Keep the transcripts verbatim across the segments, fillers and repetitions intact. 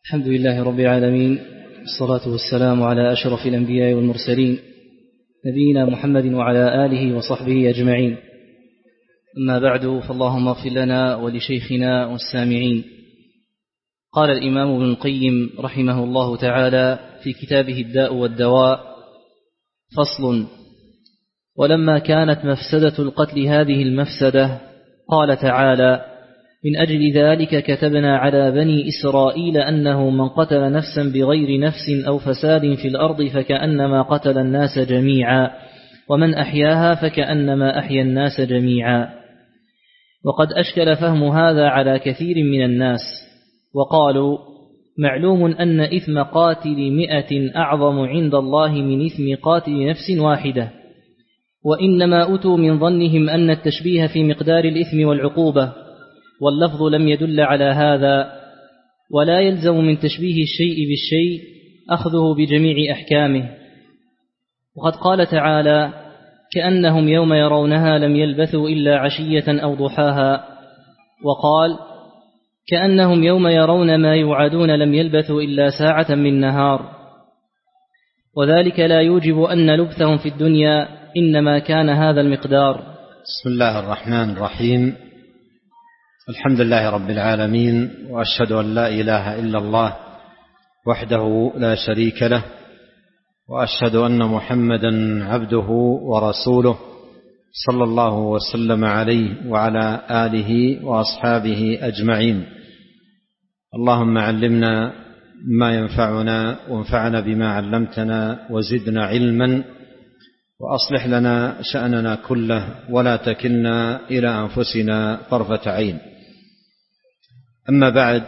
الحمد لله رب العالمين، والصلاة والسلام على أشرف الأنبياء والمرسلين نبينا محمد وعلى آله وصحبه أجمعين. أما بعد، فاللهم اغفر لنا ولشيخنا والسامعين. قال الإمام ابن القيم رحمه الله تعالى في كتابه الداء والدواء: فصل. ولما كانت مفسدة القتل هذه المفسدة، قال تعالى: من أجل ذلك كتبنا على بني إسرائيل أنه من قتل نفسا بغير نفس أو فساد في الأرض فكأنما قتل الناس جميعا، ومن أحياها فكأنما أحيا الناس جميعا. وقد أشكل فهم هذا على كثير من الناس، وقالوا: معلوم أن إثم قاتل مئة أعظم عند الله من إثم قاتل نفس واحدة، وإنما أتوا من ظنهم أن التشبيه في مقدار الإثم والعقوبة، واللفظ لم يدل على هذا، ولا يلزم من تشبيه الشيء بالشيء أخذه بجميع أحكامه. وقد قال تعالى: كأنهم يوم يرونها لم يلبثوا إلا عشية أو ضحاها، وقال: كأنهم يوم يرون ما يوعدون لم يلبثوا إلا ساعة من نهار. وذلك لا يوجب أن لبثهم في الدنيا إنما كان هذا المقدار. بسم الله الرحمن الرحيم. الحمد لله رب العالمين، وأشهد أن لا إله إلا الله وحده لا شريك له، وأشهد أن محمدا عبده ورسوله صلى الله وسلم عليه وعلى آله وأصحابه أجمعين. اللهم علمنا ما ينفعنا، وانفعنا بما علمتنا، وزدنا علما، وأصلح لنا شأننا كله، ولا تكلنا إلى أنفسنا طرفة عين. أما بعد،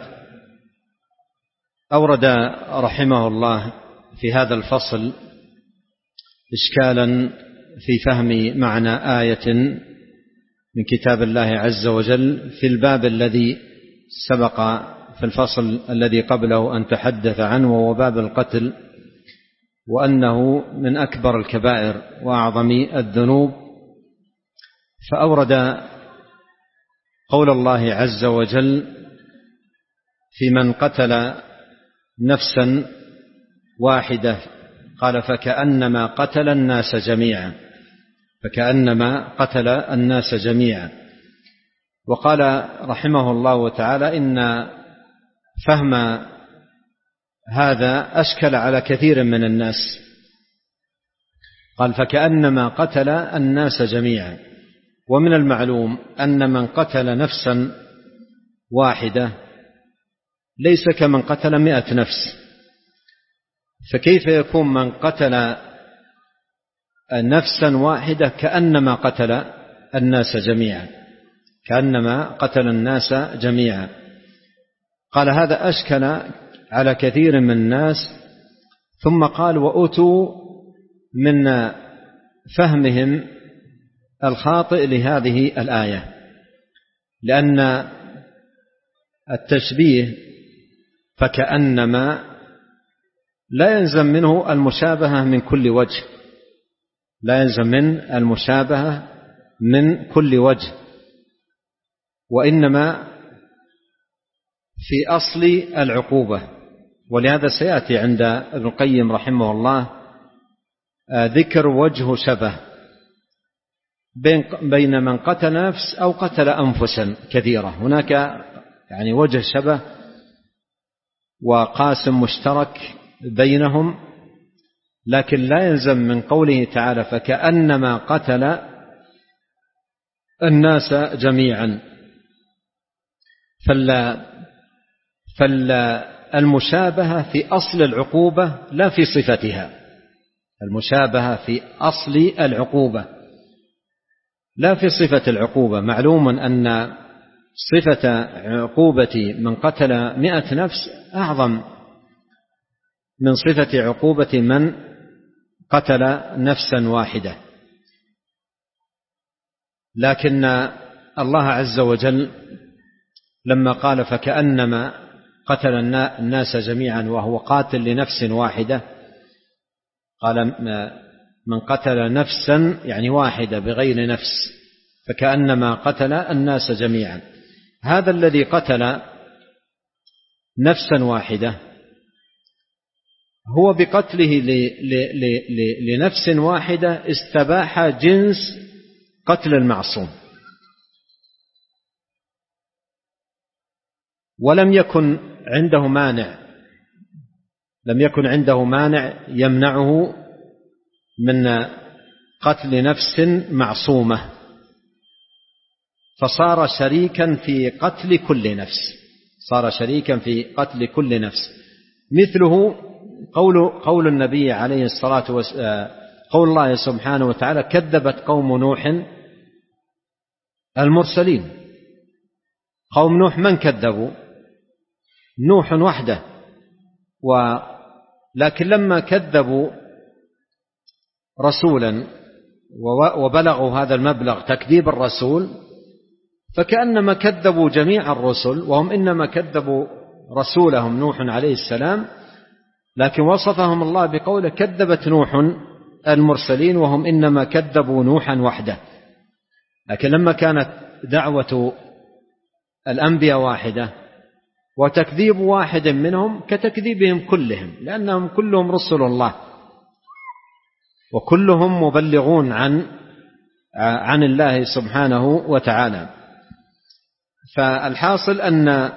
أورد رحمه الله في هذا الفصل إشكالا في فهم معنى آية من كتاب الله عز وجل في الباب الذي سبق في الفصل الذي قبله أن تحدث عنه، وهو باب القتل، وأنه من أكبر الكبائر وأعظم الذنوب. فأورد قول الله عز وجل في من قتل نفسا واحدة، قال: فكأنما قتل الناس جميعا، فكأنما قتل الناس جميعا. وقال رحمه الله تعالى: إن فهم هذا أشكل على كثير من الناس. قال: فكأنما قتل الناس جميعا. ومن المعلوم أن من قتل نفسا واحدة ليس كمن قتل مئة نفس، فكيف يكون من قتل نفسا واحدة كأنما قتل الناس جميعا، كأنما قتل الناس جميعا؟ قال: هذا أشكل على كثير من الناس. ثم قال: وأتوا من فهمهم الخاطئ لهذه الآية، لأن التشبيه فكأنما لا يلزم منه المشابهة من كل وجه، لا يلزم من المشابهة من كل وجه، وإنما في أصل العقوبة. ولهذا سيأتي عند ابن القيم رحمه الله ذكر وجه شبه بين من قتل نفس أو قتل أنفسا كثيرة. هناك يعني وجه شبه وقاسم مشترك بينهم، لكن لا يلزم من قوله تعالى: فكأنما قتل الناس جميعا. فلا فالمشابهة في أصل العقوبة لا في صفتها، المشابهة في أصل العقوبة لا في صفة العقوبة. معلوم أن صفة عقوبة من قتل مئة نفس أعظم من صفة عقوبة من قتل نفسا واحدة، لكن الله عز وجل لما قال: فكأنما قتل الناس جميعا، وهو قاتل لنفس واحدة، قال: من قتل نفسا يعني واحدة بغير نفس، فكأنما قتل الناس جميعا. هذا الذي قتل نفسا واحدة هو بقتله لنفس واحدة استباح جنس قتل المعصوم، ولم يكن عنده مانع لم يكن عنده مانع يمنعه من قتل نفس معصومة، فصار شريكا في قتل كل نفس صار شريكا في قتل كل نفس. مثله قول قول النبي عليه الصلاة والسلام، قول الله سبحانه وتعالى: كذبت قوم نوح المرسلين. قوم نوح من كذبوا؟ نوح وحده، ولكن لما كذبوا رسولا وبلغوا هذا المبلغ تكذيب الرسول فكأنما كذبوا جميع الرسل، وهم إنما كذبوا رسولهم نوح عليه السلام، لكن وصفهم الله بقوله: كذبت نوح المرسلين، وهم إنما كذبوا نوحا وحده. لكن لما كانت دعوة الأنبياء واحدة وتكذيب واحد منهم كتكذيبهم كلهم، لأنهم كلهم رسل الله وكلهم مبلغون عن عن الله سبحانه وتعالى. فالحاصل أن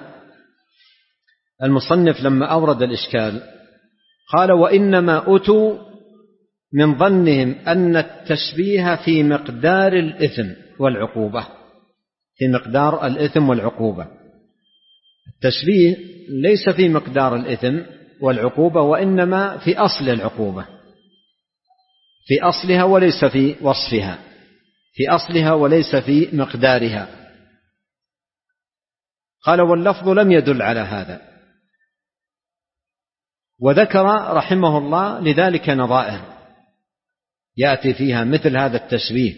المصنف لما أورد الإشكال قال: وإنما أتوا من ظنهم أن التشبيه في مقدار الإثم والعقوبة في مقدار الإثم والعقوبة التشبيه ليس في مقدار الإثم والعقوبة، وإنما في أصل العقوبة، في أصلها وليس في وصفها، في أصلها وليس في مقدارها. قال: واللفظ لم يدل على هذا. وذكر رحمه الله لذلك نظائر يأتي فيها مثل هذا التشبيه.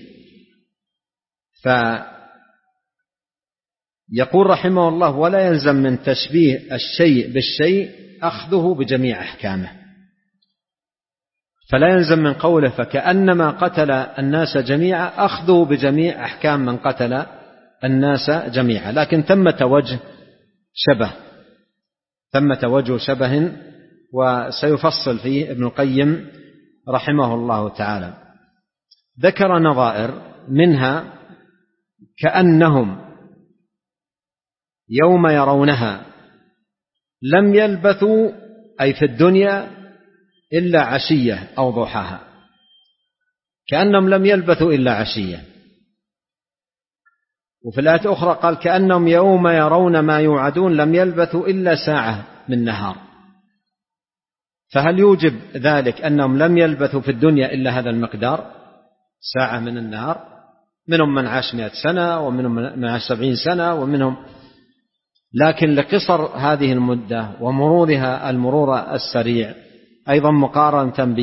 فيقول رحمه الله: ولا يلزم من تشبيه الشيء بالشيء أخذه بجميع أحكامه. فلا يلزم من قوله فكأنما قتل الناس جميعا أخذه بجميع أحكام من قتل الناس جميعا، لكن ثمة وجه شبه ثمة وجه شبه وسيفصل فيه ابن القيم رحمه الله تعالى. ذكر نظائر منها: كأنهم يوم يرونها لم يلبثوا أي في الدنيا إلا عشية أو ضحاها، كأنهم لم يلبثوا إلا عشية. وفي الآية الأخرى قال: كأنهم يوم يرون ما يوعدون لم يلبثوا إلا ساعة من نهار. فهل يوجب ذلك أنهم لم يلبثوا في الدنيا إلا هذا المقدار ساعة من النهار؟ منهم من عاش مئة سنة، ومنهم من عاش سبعين سنة، ومنهم لكن لقصر هذه المدة ومرورها المرور السريع، أيضا مقارنة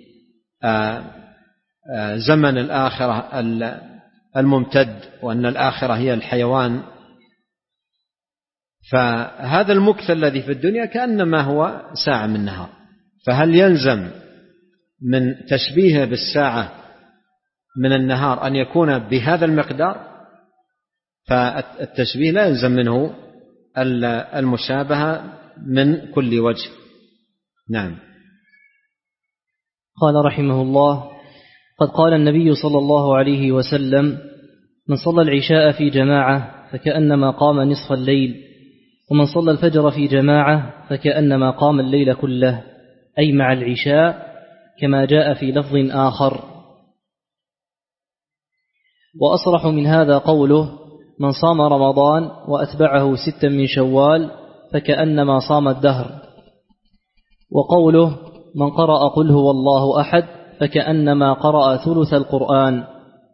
بزمن الآخرة الممتد، وأن الآخرة هي الحيوان، فهذا المكث الذي في الدنيا كأنما هو ساعة من نهار. فهل يلزم من تشبيهه بالساعة من النهار أن يكون بهذا المقدار؟ فالتشبيه لا يلزم منه المشابهة من كل وجه. نعم. قال رحمه الله: قد قال النبي صلى الله عليه وسلم: من صلى العشاء في جماعة فكأنما قام نصف الليل، ومن صلى الفجر في جماعة فكأنما قام الليل كله، أي مع العشاء، كما جاء في لفظ آخر. وأصرح من هذا قوله: من صام رمضان وأتبعه ستا من شوال فكأنما صام الدهر. وقوله: من قرأ قل هو الله أحد فكأنما قرأ ثلث القرآن.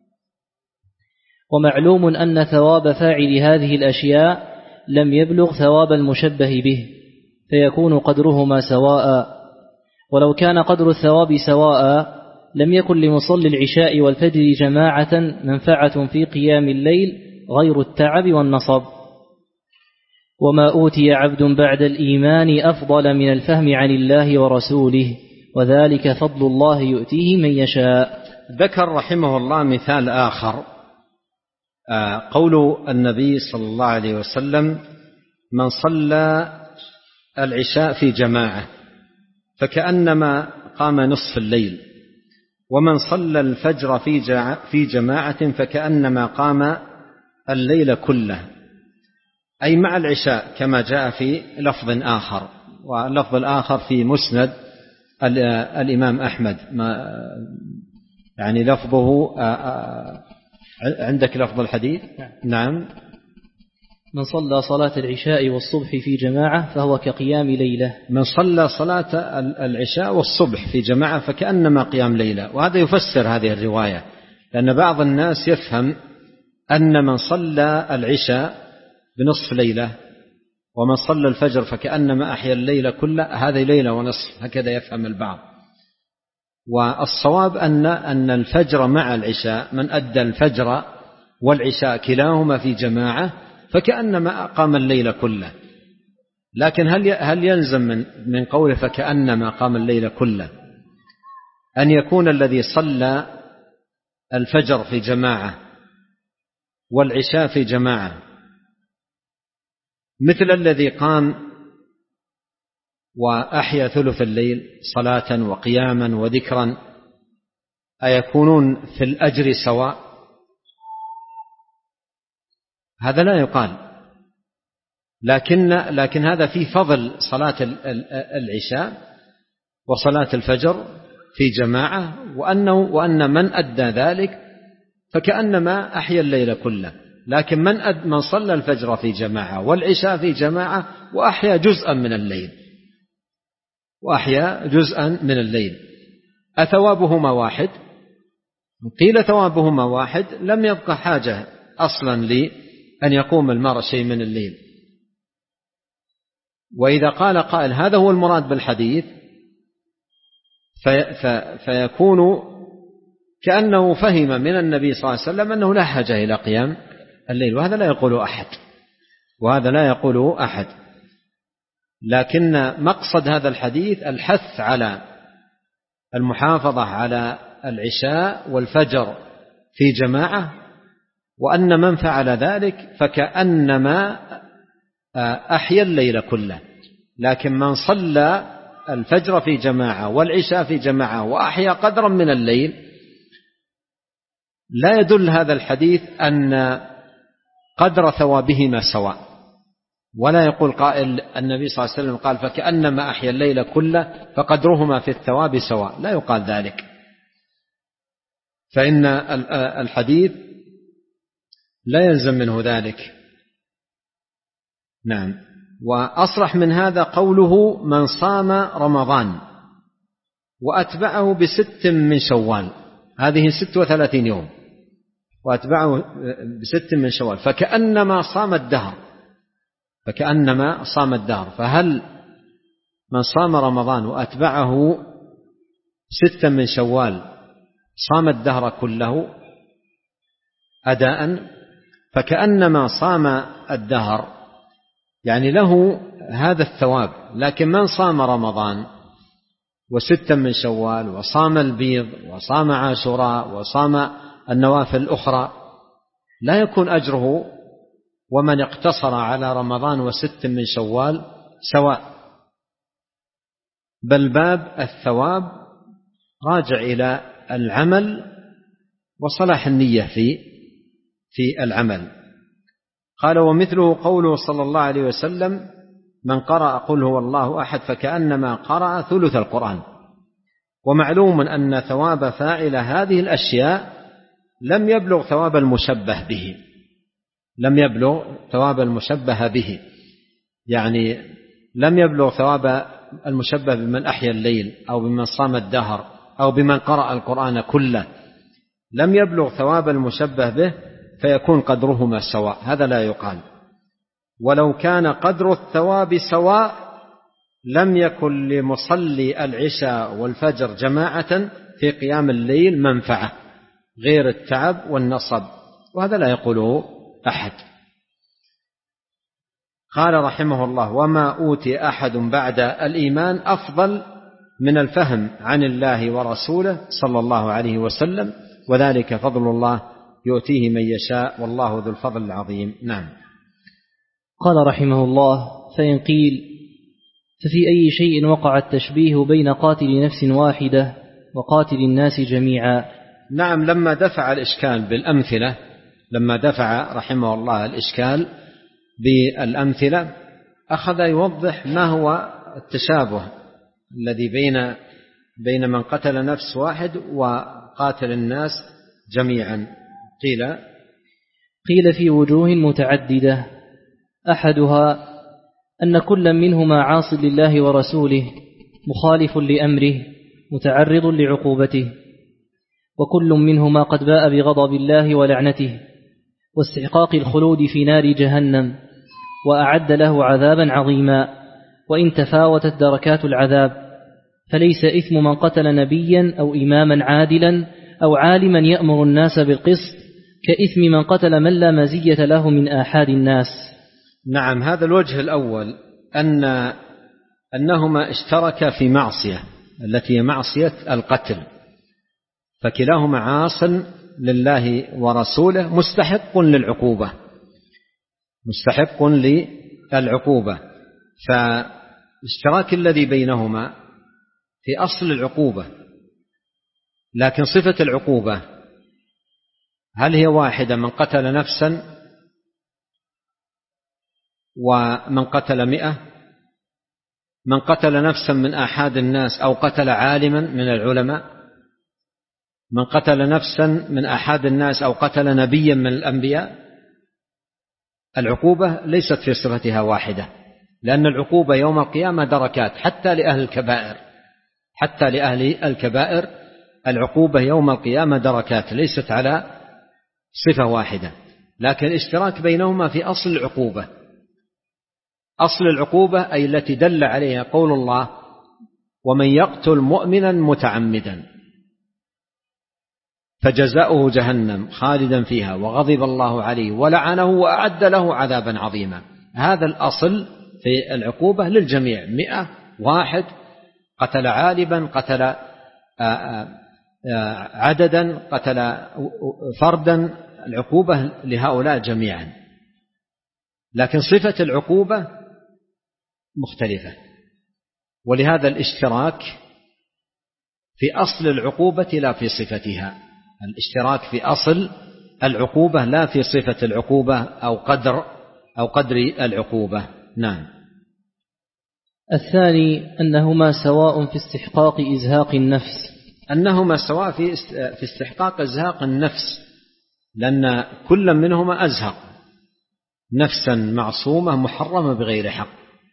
ومعلوم أن ثواب فاعل هذه الأشياء لم يبلغ ثواب المشبه به، فيكون قدرهما سواء. ولو كان قدر الثواب سواء لم يكن لمصلي العشاء والفجر جماعة منفعة في قيام الليل غير التعب والنصب. وما أوتي عبد بعد الإيمان أفضل من الفهم عن الله ورسوله، وذلك فضل الله يؤتيه من يشاء. ذكر رحمه الله مثال آخر، قول النبي صلى الله عليه وسلم: من صلى العشاء في جماعة فكأنما قام نصف الليل، ومن صلى الفجر في جماعة فكأنما قام الليل كله، أي مع العشاء كما جاء في لفظ آخر، واللفظ الآخر في مسند الإمام أحمد، يعني لفظه عندك لفظ الحديث؟ نعم. من صلى صلاة العشاء والصبح في جماعة فهو كقيام ليلة. من صلى صلاة العشاء والصبح في جماعة فكأنما قيام ليلة. وهذا يفسر هذه الرواية، لأن بعض الناس يفهم أن من صلى العشاء بنصف ليلة ومن صلى الفجر فكأنما أحيا الليلة كله، هذه ليلة ونصف، هكذا يفهم البعض. والصواب أن أن الفجر مع العشاء، من أدى الفجر والعشاء كلاهما في جماعة فكأنما أقام الليل كله. لكن هل هل يلزم من من قوله فكأنما قام الليل كله أن يكون الذي صلى الفجر في جماعة والعشاء في جماعة مثل الذي قام وأحيا ثلث الليل صلاة وقياما وذكرا، أيكونون في الأجر سواء؟ هذا لا يقال، لكن لكن هذا في فضل صلاة العشاء وصلاة الفجر في جماعة، وأنه وأن من أدى ذلك فكأنما أحيا الليل كله. لكن من أد من صلى الفجر في جماعة والعشاء في جماعة وأحيا جزءا من الليل وأحيا جزءا من الليل أثوابهما واحد؟ قيل ثوابهما واحد، لم يبقى حاجة أصلا لأن يقوم المرء شيء من الليل. وإذا قال قائل هذا هو المراد بالحديث في في فيكون كأنه فهم من النبي صلى الله عليه وسلم أنه لا حاجة إلى قيام الليل، وهذا لا يقول أحد وهذا لا يقول أحد لكن مقصد هذا الحديث الحث على المحافظة على العشاء والفجر في جماعة، وأن من فعل ذلك فكأنما أحيا الليل كله. لكن من صلى الفجر في جماعة والعشاء في جماعة وأحيا قدرا من الليل لا يدل هذا الحديث أن قدر ثوابهما سواء، ولا يقول قائل النبي صلى الله عليه وسلم قال فكأنما أحيا الليل كله فقدرهما في الثواب سواء، لا يقال ذلك، فإن الحديث لا يلزم منه ذلك. نعم. وأصرح من هذا قوله من صام رمضان وأتبعه بست من شوال، هذه ست وثلاثين يوم، وأتبعه بست من شوال فكأنما صام الدهر، فكأنما صام الدهر. فهل من صام رمضان وأتبعه ستا من شوال صام الدهر كله أداء؟ فكأنما صام الدهر يعني له هذا الثواب. لكن من صام رمضان وستا من شوال وصام البيض وصام عاشوراء وصام النوافل الأخرى لا يكون أجره ومن اقتصر على رمضان وست من شوال سواء، بل باب الثواب راجع إلى العمل وصلاح النية في في العمل. قال ومثله قوله صلى الله عليه وسلم من قرأ قل هو الله أحد فكأنما قرأ ثلث القرآن. ومعلوم أن ثواب فاعل هذه الأشياء لم يبلغ ثواب المشبه به، لم يبلغ ثواب المشبه به، يعني لم يبلغ ثواب المشبه بمن أحيا الليل أو بمن صام الدهر أو بمن قرأ القرآن كله، لم يبلغ ثواب المشبه به فيكون قدرهما سواء، هذا لا يقال. ولو كان قدر الثواب سواء لم يكن لمصلي العشاء والفجر جماعة في قيام الليل منفعة غير التعب والنصب، وهذا لا يقوله أحد. قال رحمه الله وما أوتي أحد بعد الإيمان أفضل من الفهم عن الله ورسوله صلى الله عليه وسلم، وذلك فضل الله يؤتيه من يشاء والله ذو الفضل العظيم. نعم. قال رحمه الله فإن قيل ففي أي شيء وقع التشبيه بين قاتل نفس واحدة وقاتل الناس جميعا؟ نعم، لما دفع الإشكال بالأمثلة، لما دفع رحمه الله الإشكال بالأمثلة أخذ يوضح ما هو التشابه الذي بين بين من قتل نفس واحد وقاتل الناس جميعا. قيل قيل في وجوه متعددة، أحدها أن كل منهما عاص لله ورسوله مخالف لأمره متعرض لعقوبته، وكل منهما قد باء بغضب الله ولعنته واستحقاق الخلود في نار جهنم، وأعد له عذابا عظيما، وإن تفاوتت دركات العذاب، فليس إثم من قتل نبيا أو إماما عادلا أو عالما يأمر الناس بالقسط كإثم من قتل من لا مزية له من آحاد الناس. نعم، هذا الوجه الأول، أن أنهما اشتركا في معصية التي هي معصية القتل، فكلاهما عاص لله ورسوله مستحق للعقوبة مستحق للعقوبة فاشتراك الذي بينهما في أصل العقوبة، لكن صفة العقوبة هل هي واحدة؟ من قتل نفسا ومن قتل مئة، من قتل نفسا من آحاد الناس أو قتل عالما من العلماء، من قتل نفسا من آحاد الناس أو قتل نبيا من الأنبياء. العقوبة ليست في صفتها واحدة، لأن العقوبة يوم القيامة دركات حتى لأهل الكبائر، حتى لأهل الكبائر العقوبة يوم القيامة دركات، ليست على صفة واحدة، لكن اشتراك بينهما في أصل العقوبة. أصل العقوبة أي التي دل عليها قول الله: ومن يقتل مؤمنا متعمدا فجزاؤه جهنم خالدا فيها وغضب الله عليه ولعنه وأعد له عذابا عظيما. هذا الأصل في العقوبة للجميع، مئة واحد قتل عالبا، قتل عددا، قتل فردا، العقوبة لهؤلاء جميعا، لكن صفة العقوبة مختلفة، ولهذا الاشتراك في أصل العقوبة لا في صفتها، الاشتراك في أصل العقوبة لا في صفة العقوبة أو قدر أو قدر العقوبة. نعم. الثاني أنهما سواء في استحقاق إزهاق النفس، أنهما سواء في في استحقاق إزهاق النفس، لأن كل منهما أزهق نفسا معصومة محرمة بغير حق،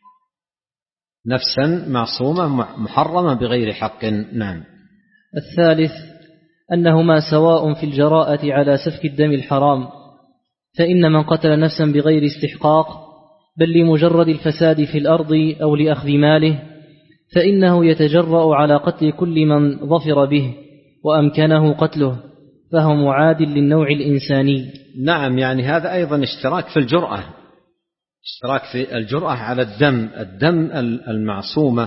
نفسا معصومة محرمة بغير حق. نعم. الثالث أنهما سواء في الجراءة على سفك الدم الحرام، فإن من قتل نفسا بغير استحقاق بل لمجرد الفساد في الأرض أو لأخذ ماله فإنه يتجرأ على قتل كل من ظفر به وأمكنه قتله، فهو معادل للنوع الإنساني. نعم، يعني هذا أيضا اشتراك في الجرأة، اشتراك في الجرأة على الدم، الدم المعصومة،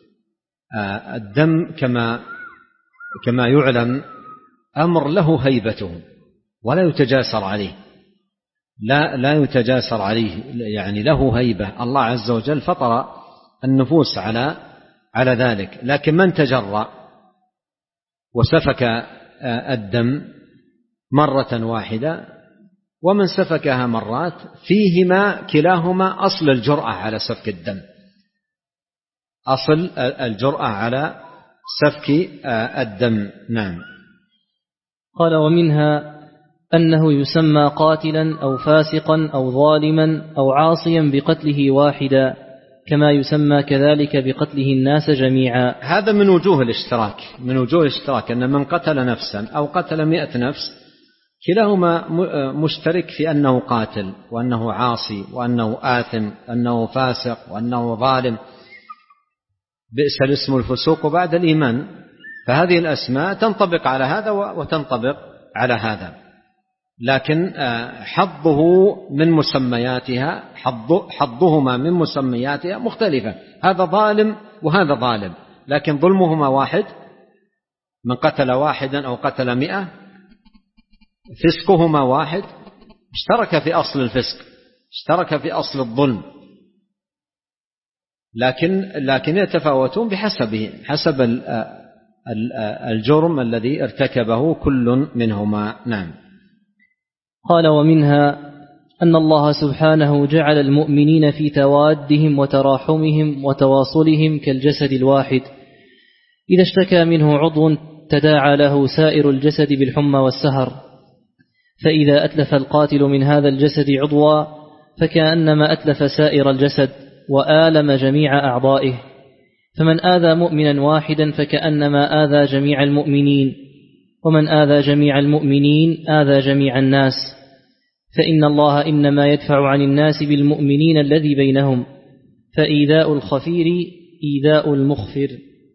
الدم كما كما يعلم أمر له هيبته ولا يتجاسر عليه، لا لا يتجاسر عليه، يعني له هيبة، الله عز وجل فطر النفوس على على ذلك. لكن من تجرأ وسفك الدم مرة واحدة ومن سفكها مرات، فيهما كلاهما أصل الجرأة على سفك الدم، أصل الجرأة على سفك الدم. نعم. قال: ومنها أنه يسمى قاتلا أو فاسقا أو ظالما أو عاصيا بقتله واحدا، كما يسمى كذلك بقتله الناس جميعا. هذا من وجوه الاشتراك، من وجوه الاشتراك أن من قتل نفسا أو قتل مئة نفس كلاهما مشترك في أنه قاتل وأنه عاصي وأنه آثم، أنه فاسق وأنه ظالم، بئس الاسم الفسوق بعد الإيمان. فهذه الأسماء تنطبق على هذا وتنطبق على هذا، لكن حظه من مسمياتها حظ حظهما من مسمياتها مختلفة، هذا ظالم وهذا ظالم، لكن ظلمهما واحد. من قتل واحدا أو قتل مئة فسقهما واحد، اشترك في أصل الفسق، اشترك في أصل الظلم، لكن لكن يتفاوتون بحسبه حسب الجرم الذي ارتكبه كل منهما. نعم. قال: ومنها أن الله سبحانه جعل المؤمنين في توادهم وتراحمهم وتواصلهم كالجسد الواحد، إذا اشتكى منه عضو تداعى له سائر الجسد بالحمى والسهر، فإذا أتلف القاتل من هذا الجسد عضوا فكأنما أتلف سائر الجسد وآلم جميع أعضائه، فمن آذى مؤمنا واحدا فكأنما آذى جميع المؤمنين، ومن آذى جميع المؤمنين آذى جميع الناس، فإن الله إنما يدفع عن الناس بالمؤمنين الذي بينهم، فإيذاء الخفير إيذاء المخفر.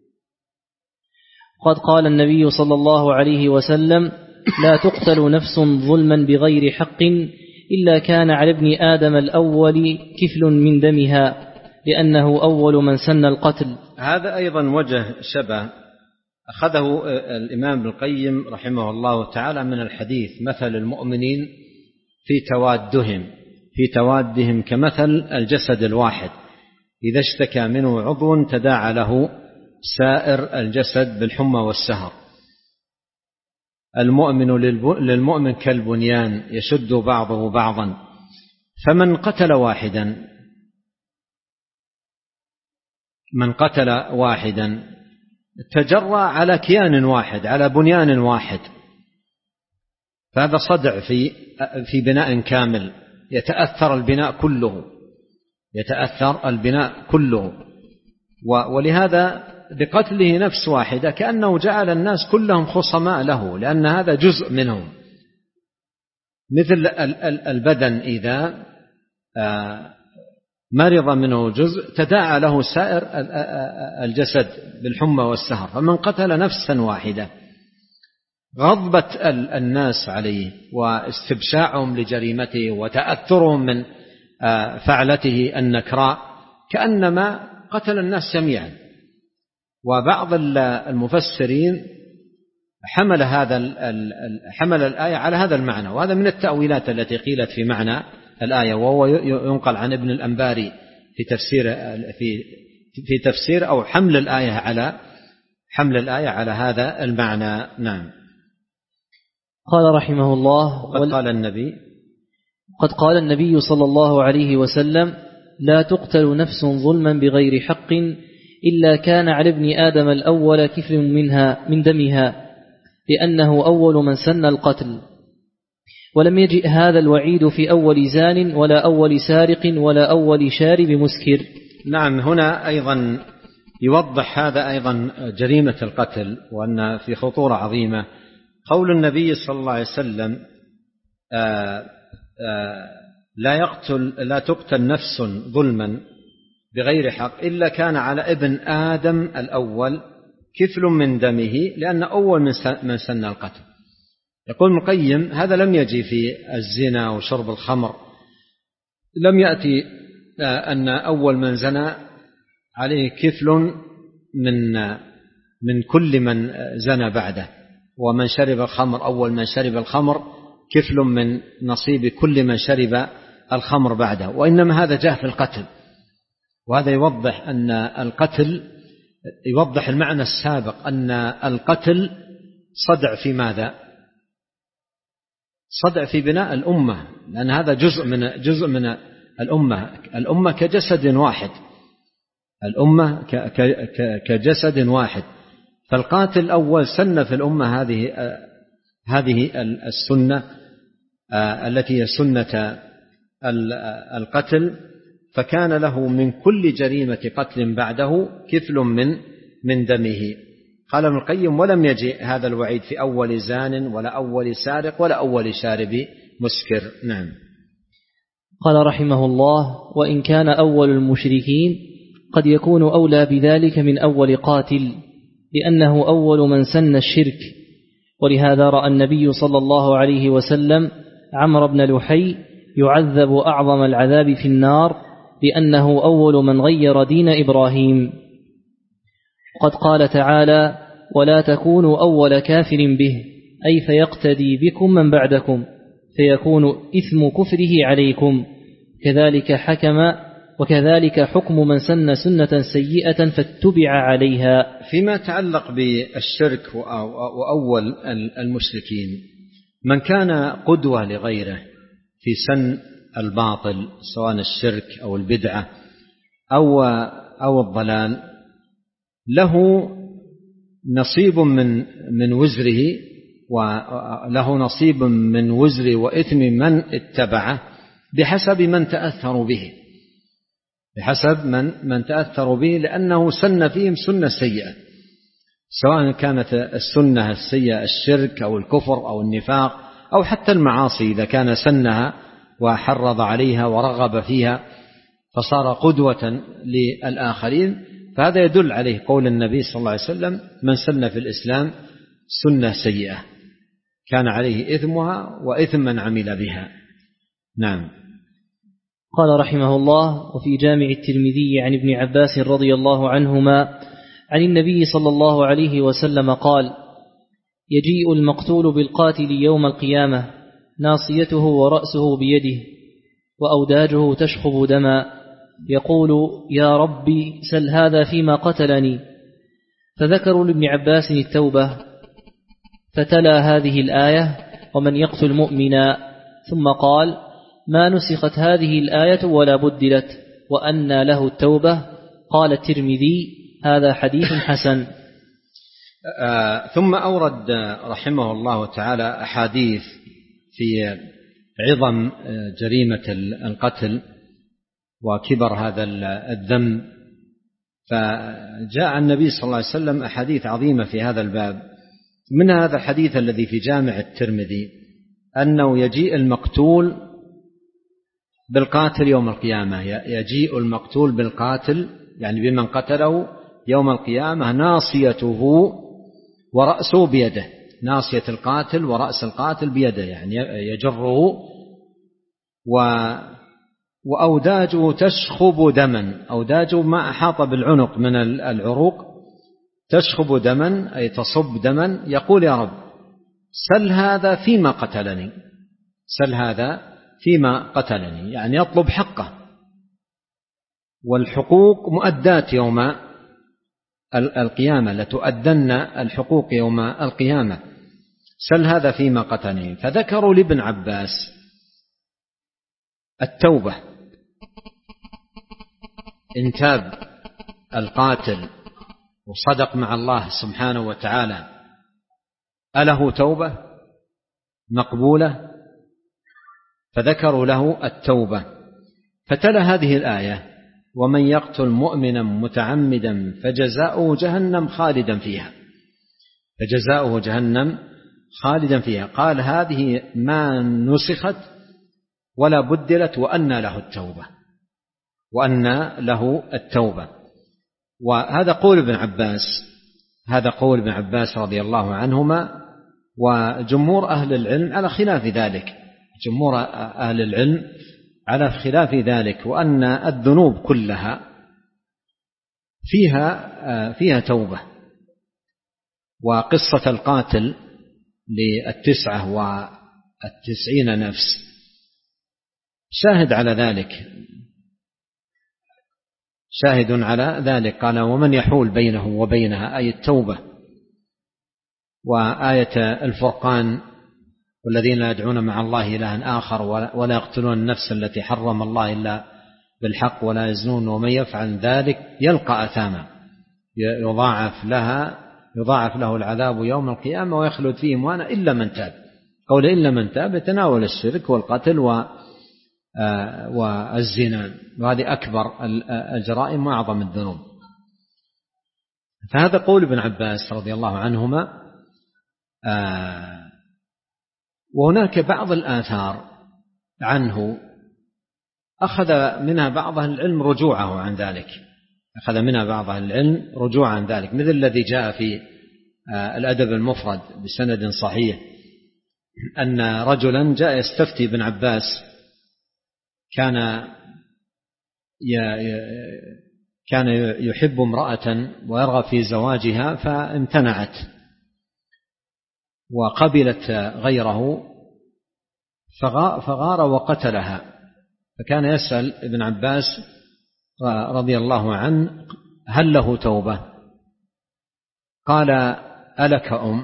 قد قال النبي صلى الله عليه وسلم: لا تقتل نفس ظلما بغير حق إلا كان على ابن آدم الأول كفل من دمها، لأنه أول من سن القتل. هذا أيضا وجه شبه أخذه الإمام ابن القيم رحمه الله تعالى من الحديث: مثل المؤمنين في توادهم في توادهم كمثل الجسد الواحد، إذا اشتكى منه عضو تداعى له سائر الجسد بالحمى والسهر. المؤمن للمؤمن كالبنيان يشد بعضه بعضا، فمن قتل واحدا من قتل واحدا تجرى على كيان واحد، على بنيان واحد، فهذا صدع في في بناء كامل، يتأثر البناء كله يتأثر البناء كله ولهذا بقتله نفس واحدة كأنه جعل الناس كلهم خصماء له، لأن هذا جزء منهم، مثل البدن إذا مرض منه جزء تداعى له سائر الجسد بالحمى والسهر. فمن قتل نفسا واحدة غضبة الناس عليه واستبشاعهم لجريمته وتأثرهم من فعلته النكراء كأنما قتل الناس جميعا. وبعض المفسرين حمل هذا حمل الآية على هذا المعنى، وهذا من التأويلات التي قيلت في معنى الآية، وهو ينقل عن ابن الأنباري في تفسير في في تفسير أو حمل الآية على حمل الآية على هذا المعنى. نعم. قال رحمه الله: وقد قال النبي قد قال النبي صلى الله عليه وسلم: لا تقتل نفس ظلما بغير حق إلا كان على ابن آدم الأول كفل منها من دمها، لأنه أول من سن القتل. ولم يجئ هذا الوعيد في أول زان ولا أول سارق ولا أول شارب مسكر. نعم. هنا أيضا يوضح هذا أيضا جريمة القتل، وأن في خطورة عظيمة. قول النبي صلى الله عليه وسلم: آآ آآ لا يقتل لا تقتل نفس ظلما بغير حق إلا كان على ابن آدم الأول كفل من دمه، لأن أول من سن القتل. يقول ابن القيم: هذا لم يجي في الزنا وشرب الخمر، لم يأتي أن أول من زنى عليه كفل من من كل من زنى بعده، ومن شرب الخمر أول من شرب الخمر كفل من نصيب كل من شرب الخمر بعده، وإنما هذا جاء في القتل. وهذا يوضح أن القتل يوضح المعنى السابق، أن القتل صدع في ماذا؟ صدع في بناء الأمة، لأن هذا جزء من جزء من الأمة. الأمة كجسد واحد، الأمة كجسد واحد. فالقاتل الأول سن في الأمة هذه هذه السنة التي هي سنة القتل، فكان له من كل جريمة قتل بعده كفل من من دمه. قال ابن القيم: ولم يجئ هذا الوعيد في أول زان ولا أول سارق ولا أول شارب مسكر. نعم. قال رحمه الله: وإن كان أول المشركين قد يكون أولى بذلك من أول قاتل، لأنه أول من سن الشرك. ولهذا رأى النبي صلى الله عليه وسلم عمرو بن لحي يعذب أعظم العذاب في النار، لأنه أول من غير دين إبراهيم. قد قال تعالى: ولا تكونوا أول كافر به، أي فيقتدي بكم من بعدكم فيكون إثم كفره عليكم، كذلك حكم وكذلك حكم من سن سنة سيئة فاتبع عليها. فيما يتعلق بالشرك وأول المشركين، من كان قدوة لغيره في سن الباطل سواء الشرك أو البدعة أو أو الضلال له نصيب من من وزره، وله نصيب من وزر وإثم من اتبعه بحسب من تأثروا به، بحسب من من تأثروا به، لأنه سن فيهم سنة سيئة، سواء كانت السنة السيئة الشرك أو الكفر أو النفاق أو حتى المعاصي، إذا كان سنها وحرض عليها ورغب فيها فصار قدوة للآخرين، فهذا يدل عليه قول النبي صلى الله عليه وسلم: من سن في الإسلام سنة سيئة كان عليه إثمها وإثم من عمل بها. نعم. قال رحمه الله: وفي جامع الترمذي عن ابن عباس رضي الله عنهما عن النبي صلى الله عليه وسلم قال: يجيء المقتول بالقاتل يوم القيامة ناصيته ورأسه بيده وأوداجه تشخب دما، يقول: يا ربي سل هذا فيما قتلني. فذكروا لابن عباس التوبة، فتلا هذه الآية: ومن يقتل مؤمنا، ثم قال: ما نسخت هذه الآية ولا بدلت، وأنى له التوبة. قال الترمذي: هذا حديث حسن. آه ثم أورد رحمه الله تعالى أحاديث في عظم جريمة القتل وكبر هذا الذنب، فجاء النبي صلى الله عليه وسلم أحاديث عظيمة في هذا الباب. من هذا الحديث الذي في جامع الترمذي أنه يجيء المقتول بالقاتل يوم القيامة، يجيء المقتول بالقاتل يعني بمن قتله يوم القيامة ناصيته ورأسه بيده، ناصية القاتل ورأس القاتل بيده، يعني يجره، و وأوداجه تشخب دما، أوداجه ما أحاط بالعنق من العروق تشخب دما أي تصب دما، يقول: يا رب سل هذا فيما قتلني، سل هذا فيما قتلني، يعني يطلب حقه، والحقوق مؤدات يوم القيامة، لتؤدن الحقوق يوم القيامة، سل هذا فيما قتلني. فذكروا لابن عباس التوبة، إن تاب القاتل وصدق مع الله سبحانه وتعالى أله توبة مقبولة؟ فذكروا له التوبة، فتلا هذه الآية: ومن يقتل مؤمنا متعمدا فجزاؤه جهنم خالدا فيها، فجزاؤه جهنم خالدا فيها. قال: هذه ما نسخت ولا بدلت، وأن له التوبة، وأن له التوبة. وهذا قول ابن عباس، هذا قول ابن عباس رضي الله عنهما، وجمهور أهل العلم على خلاف ذلك، جمهور أهل العلم على خلاف ذلك، وأن الذنوب كلها فيها فيها توبة. وقصة القاتل للتسعة والتسعين نفس شاهد على ذلك، شاهد على ذلك. قال: ومن يحول بينه وبينها، أي التوبة. وآية الفرقان: والذين لا يدعون مع الله إلها آخر ولا يقتلون النفس التي حرم الله إلا بالحق ولا يزنون ومن يفعل ذلك يلقى أثاما يضاعف لها يضاعف له العذاب يوم القيامة ويخلد فيه مهانا إلا من تاب. قول إلا من تاب يتناول الشرك والقتل والزنا، وهذه أكبر الجرائم وأعظم الذنوب. فهذا قول ابن عباس رضي الله عنهما. وهناك بعض الآثار عنه أخذ منها بعض أهل العلم رجوعه عن ذلك، أخذ منها بعض أهل العلم رجوع عن ذلك، مثل الذي جاء في الأدب المفرد بسند صحيح أن رجلا جاء يستفتي ابن عباس، كان كان يحب امرأة ويرغب في زواجها فامتنعت وقبلت غيره فغار وقتلها، فكان يسأل ابن عباس رضي الله عنه هل له توبة؟ قال ألك أم؟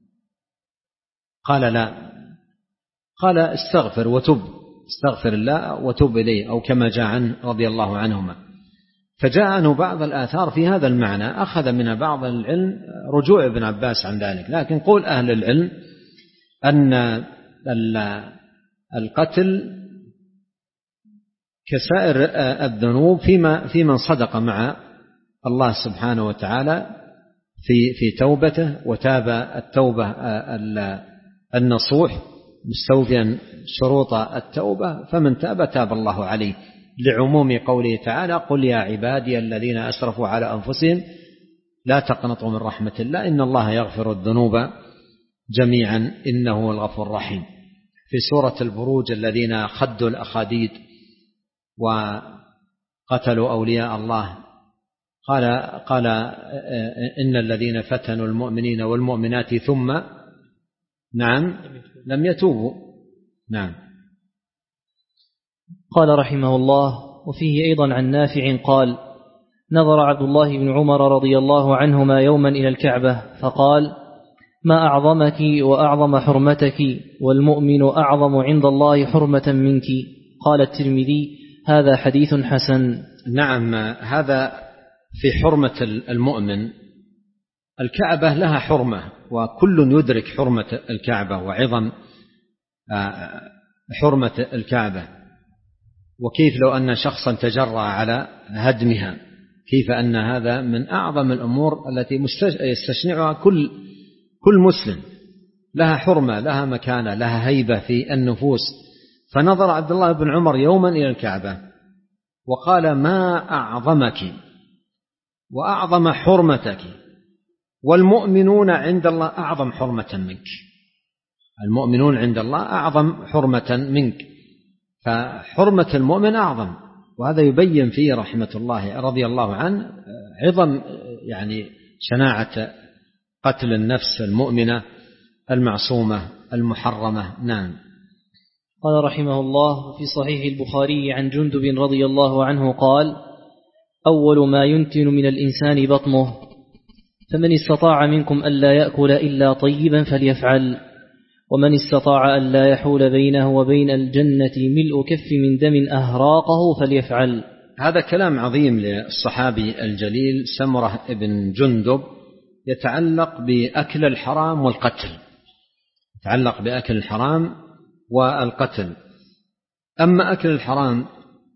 قال لا. قال استغفر وتب، استغفر الله وتب إليه، أو كما جاء عنه رضي الله عنهما. فجاء عنه بعض الآثار في هذا المعنى، أخذ من بعض العلم رجوع ابن عباس عن ذلك، لكن قول أهل العلم أن القتل كسائر الذنوب فيما في من صدق مع الله سبحانه وتعالى في في توبته وتاب التوبة النصوح مستوفيا شروط التوبة، فمن تاب تاب الله عليه، لعموم قوله تعالى قل يا عبادي الذين أسرفوا على أنفسهم لا تقنطوا من رحمة الله إن الله يغفر الذنوب جميعا إنه هو الغفور الرحيم. في سورة البروج الذين خدوا الأخاديد وقتلوا أولياء الله قال قال إن الذين فتنوا المؤمنين والمؤمنات ثم نعم لم يتوبوا. نعم. قال رحمه الله: وفيه أيضا عن نافع قال: نظر عبد الله بن عمر رضي الله عنهما يوما إلى الكعبة فقال: ما أعظمك وأعظم حرمتك، والمؤمن أعظم عند الله حرمة منك. قال الترمذي: هذا حديث حسن. نعم، هذا في حرمة المؤمن. الكعبة لها حرمة، وكل يدرك حرمة الكعبة وعظم حرمة الكعبة، وكيف لو أن شخصا تجرأ على هدمها، كيف أن هذا من أعظم الأمور التي يستشنعها كل كل مسلم، لها حرمة، لها مكانة، لها هيبة في النفوس. فنظر عبد الله بن عمر يوما إلى الكعبة وقال: ما أعظمك وأعظم حرمتك، والمؤمنون عند الله أعظم حرمة منك. المؤمنون عند الله أعظم حرمة منك، فحرمة المؤمن أعظم. وهذا يبين فيه رحمة الله رضي الله عنه عظم يعني شناعة قتل النفس المؤمنة المعصومة المحرمة. نعم. قال رحمه الله: في صحيح البخاري عن جندب رضي الله عنه قال: أول ما ينتن من الإنسان بطنه، فمن استطاع منكم ألا يأكل إلا طيبا فليفعل، ومن استطاع ألا يحول بينه وبين الجنة ملء كف من دم أهراقه فليفعل. هذا كلام عظيم للصحابي الجليل سمرة بن جندب، يتعلق بأكل الحرام والقتل، يتعلق بأكل الحرام والقتل. أما أكل الحرام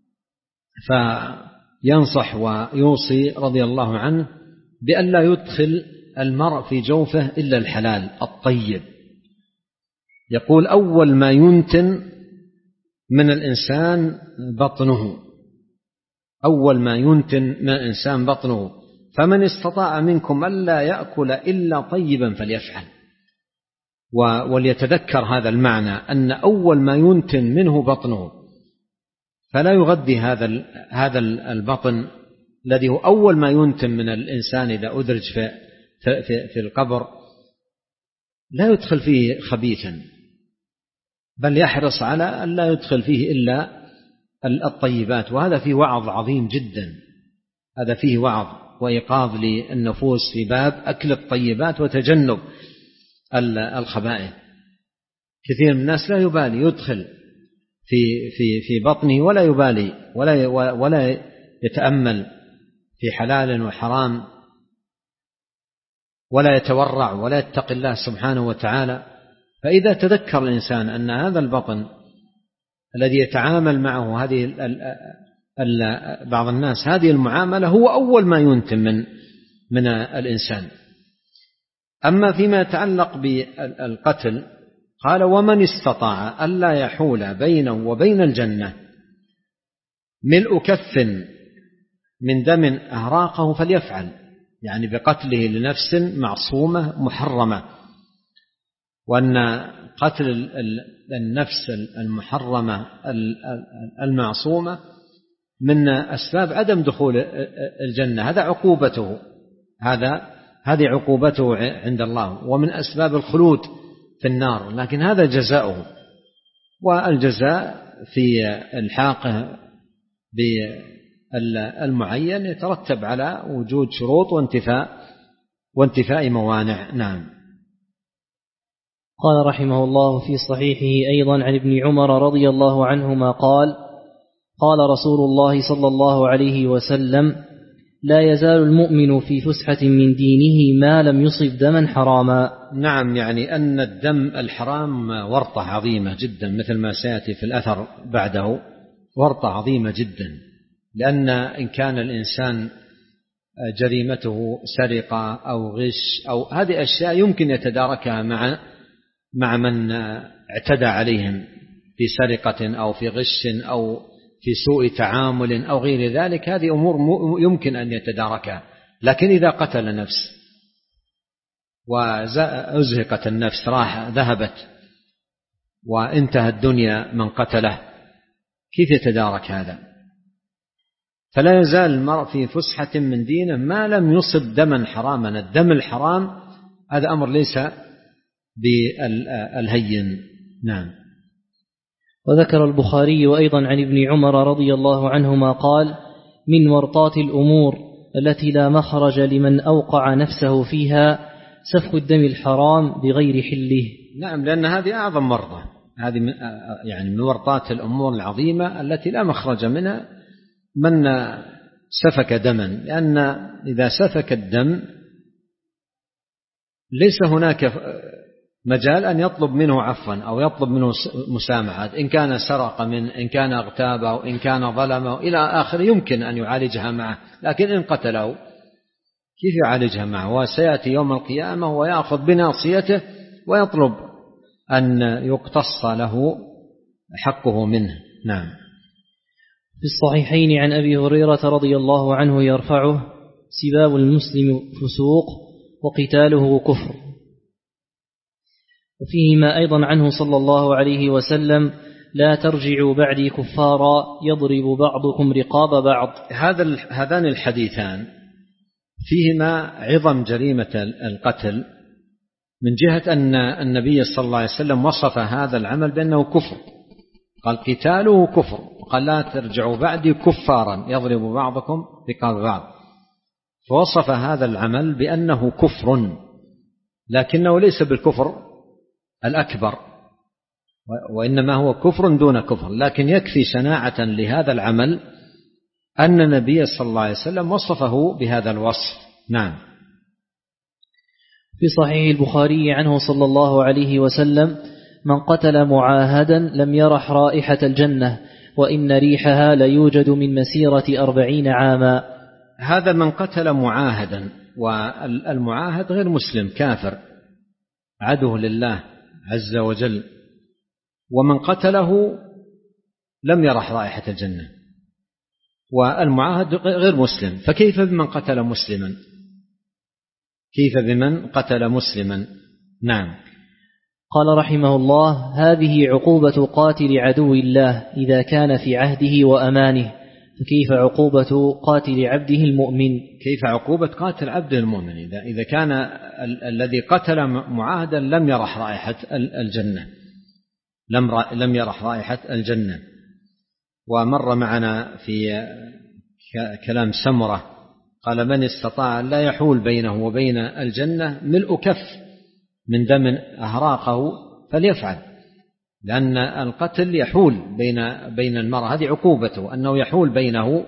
فينصح ويوصي رضي الله عنه بأن لا يدخل المرء في جوفه إلا الحلال الطيب. يقول: أول ما ينتن من الإنسان بطنه، أول ما ينتن من الإنسان بطنه، فمن استطاع منكم ألا يأكل إلا طيبا فليفعل. وليتذكر هذا المعنى، أن أول ما ينتن منه بطنه، فلا يغذي هذا هذا البطن الذي هو أول ما ينتن من الإنسان إذا أدرج في, في, في القبر، لا يدخل فيه خبيثا، بل يحرص على أن لا يدخل فيه إلا الطيبات. وهذا فيه وعظ عظيم جدا، هذا فيه وعظ وإيقاظ للنفوس في باب أكل الطيبات وتجنب الخبائث. كثير من الناس لا يبالي، يدخل في في في بطنه ولا يبالي ولا ولا يتأمل في حلال وحرام، ولا يتورع ولا يتقي الله سبحانه وتعالى. فإذا تذكر الإنسان أن هذا البطن الذي يتعامل معه هذه بعض الناس هذه المعاملة هو أول ما ينتم من من الإنسان. أما فيما يتعلق بالقتل قال: ومن استطاع ألا يحول بينه وبين الجنة ملء كف من دم أهراقه فليفعل، يعني بقتله لنفس معصومة محرمة. وأن قتل النفس المحرمة المعصومة من أسباب عدم دخول الجنة، هذا عقوبته، هذا هذه عقوبته عند الله، ومن أسباب الخلود في النار، لكن هذا جزاؤه. والجزاء في الحاقه المعين يترتب على وجود شروط وانتفاء وانتفاء موانع. نعم. قال رحمه الله في صحيحه أيضا عن ابن عمر رضي الله عنهما قال: قال رسول الله صلى الله عليه وسلم: لا يزال المؤمن في فسحة من دينه ما لم يصب دما حراما. نعم، يعني أن الدم الحرام ورطة عظيمة جدا، مثل ما سيأتي في الأثر بعده، ورطة عظيمة جدا، لأن إن كان الإنسان جريمته سرقة أو غش أو هذه أشياء يمكن يتداركها مع مع من اعتدى عليهم في سرقة أو في غش أو في سوء تعامل أو غير ذلك، هذه أمور يمكن أن يتداركها. لكن إذا قتل نفس وأزهقت النفس، راح ذهبت وانتهى الدنيا من قتله، كيف يتدارك هذا؟ فلا يزال المرء في فسحة من دينه ما لم يصب دما حراما. الدم الحرام هذا أمر ليس بالهين. نعم. وذكر البخاري أيضا عن ابن عمر رضي الله عنهما قال: من ورطات الأمور التي لا مخرج لمن أوقع نفسه فيها سفك الدم الحرام بغير حله. نعم، لأن هذه أعظم مرضى، هذه من يعني من ورطات الأمور العظيمة التي لا مخرج منها من سفك دما، لأن إذا سفك الدم ليس هناك مجال أن يطلب منه عفوا أو يطلب منه مسامحة، إن كان سرق من إن كان اغتاب أو إن كان ظلمه إلى آخر، يمكن أن يعالجها معه. لكن إن قتله كيف يعالجها معه؟ وسيأتي يوم القيامة ويأخذ بناصيته ويطلب أن يقتص له حقه منه. نعم. في الصحيحين عن أبي هريرة رضي الله عنه يرفعه: سباب المسلم فسوق وقتاله كفر. وفيهما أيضا عنه صلى الله عليه وسلم: لا ترجعوا بعدي كفارا يضرب بعضكم رقاب بعض. هذا هذان الحديثان فيهما عظم جريمة القتل، من جهة أن النبي صلى الله عليه وسلم وصف هذا العمل بأنه كفر، قال قتاله كفر، قال لا ترجعوا بعدي كفارا يضرب بعضكم رقاب بعض، فوصف هذا العمل بأنه كفر، لكنه ليس بالكفر الأكبر، وإنما هو كفر دون كفر. لكن يكفي شناعة لهذا العمل أن النبي صلى الله عليه وسلم وصفه بهذا الوصف. نعم. في صحيح البخاري عنه صلى الله عليه وسلم: من قتل معاهدا لم يرح رائحة الجنة وإن ريحها ليوجد من مسيرة أربعين عاما. هذا من قتل معاهدا، والمعاهد غير مسلم كافر عدو لله عز وجل، ومن قتله لم يرح رائحة الجنة، والمعاهد غير مسلم، فكيف بمن قتل مسلما؟ كيف بمن قتل مسلما؟ نعم. قال رحمه الله: هذه عقوبة قاتل عدو الله إذا كان في عهده وأمانه، فكيف عقوبة قاتل عبده المؤمن؟ كيف عقوبة قاتل عبده المؤمن إذا إذا كان ال- الذي قتل معاهدا لم يرح رائحة الجنة، لم لم يرح رائحة الجنة. ومر معنا في كلام سمرة قال: من استطاع لا يحول بينه وبين الجنة ملء كف من دم أهراقه فليفعل، لأن القتل يحول بين بين المرء، هذه عقوبته أنه يحول بينه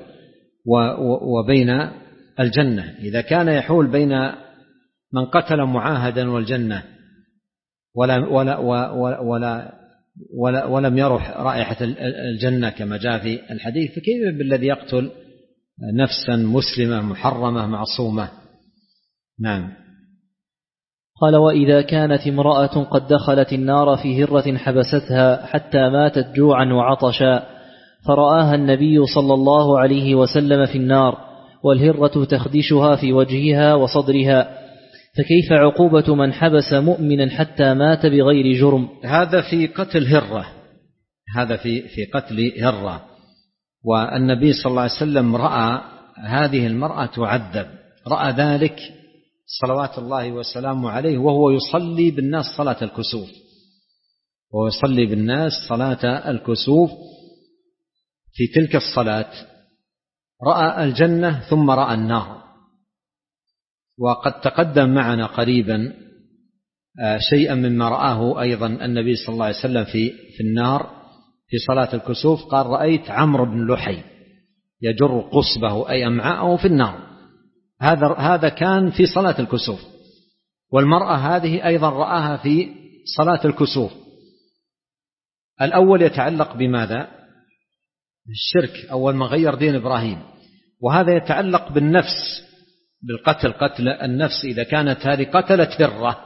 وبين الجنة. إذا كان يحول بين من قتل معاهدا والجنة ولا ولا ولا ولا, ولا ولم يرح رائحة الجنة كما جاء في الحديث، فكيف بالذي يقتل نفسا مسلمة محرمة معصومة؟ نعم. قال: وإذا كانت امرأة قد دخلت النار في هرة حبستها حتى ماتت جوعا وعطشا، فرآها النبي صلى الله عليه وسلم في النار والهرة تخدشها في وجهها وصدرها، فكيف عقوبة من حبس مؤمنا حتى مات بغير جرم؟ هذا في قتل هرة، هذا في في قتل هرة. والنبي صلى الله عليه وسلم رأى هذه المرأة تعذب، رأى ذلك صلوات الله وسلامه عليه وهو يصلي بالناس صلاة الكسوف، وهو يصلي بالناس صلاة الكسوف. في تلك الصلاة رأى الجنة ثم رأى النار. وقد تقدم معنا قريبا شيئا مما رآه أيضا النبي صلى الله عليه وسلم في في النار في صلاة الكسوف. قال: رأيت عمرو بن لحي يجر قصبه أي أمعاءه في النار. هذا هذا كان في صلاة الكسوف. والمرأة هذه أيضا رآها في صلاة الكسوف. الأول يتعلق بماذا؟ الشرك، أول ما غير دين إبراهيم. وهذا يتعلق بالنفس، بالقتل، قتل النفس. إذا كانت هذه قتلت هرة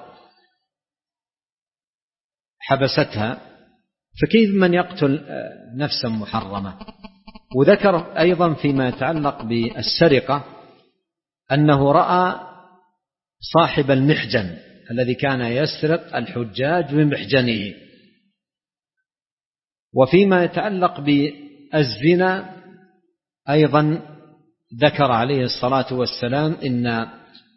حبستها، فكيف من يقتل نفسا محرمة؟ وذكر أيضا فيما يتعلق بالسرقة أنه رأى صاحب المحجن الذي كان يسرق الحجاج بمحجنه. وفيما يتعلق بالزنا أيضا ذكر عليه الصلاة والسلام إن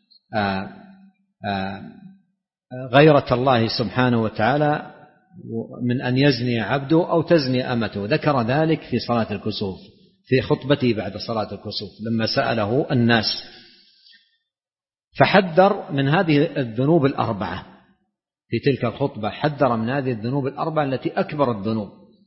غيرة الله سبحانه وتعالى من أن يزني عبده أو تزني أمته. ذكر ذلك في صلاة الكسوف في خطبته بعد صلاة الكسوف لما سأله الناس، فحذر من هذه الذنوب الأربعة في تلك الخطبة. حذر من هذه الذنوب الأربعة التي أكبر الذنوب: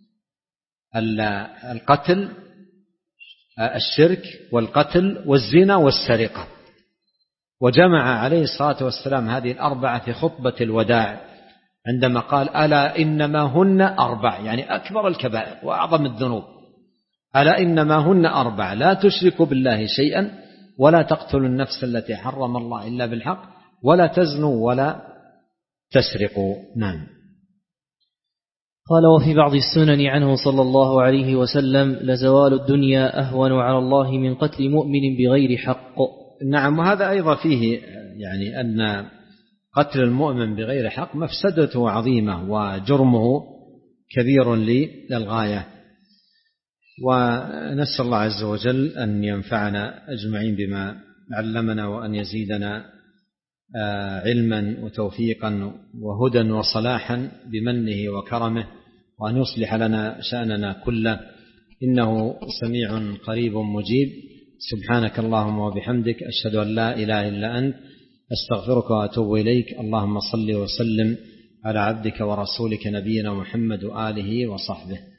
القتل، الشرك، والقتل، والزنا، والسرقة. وجمع عليه الصلاة والسلام هذه الأربعة في خطبة الوداع عندما قال: ألا إنما هن أربع، يعني أكبر الكبائر وأعظم الذنوب. ألا إنما هن أربع: لا تشركوا بالله شيئا، ولا تقتلوا النفس التي حرم الله إلا بالحق، ولا تزنوا، ولا تسرقوا. نعم. قال: وفي بعض السنن عنه صلى الله عليه وسلم: لزوال الدنيا أهون على الله من قتل مؤمن بغير حق. نعم. وهذا أيضا فيه يعني أن قتل المؤمن بغير حق مفسدته عظيمة وجرمه كبير للغاية. ونسأل الله عز وجل أن ينفعنا أجمعين بما علمنا، وأن يزيدنا علما وتوفيقا وهدى وصلاحا بمنه وكرمه، وأن يصلح لنا شأننا كله، إنه سميع قريب مجيب. سبحانك اللهم وبحمدك، أشهد أن لا إله إلا أنت، أستغفرك وأتوب إليك. اللهم صل وسلم على عبدك ورسولك نبينا محمد وآله وصحبه.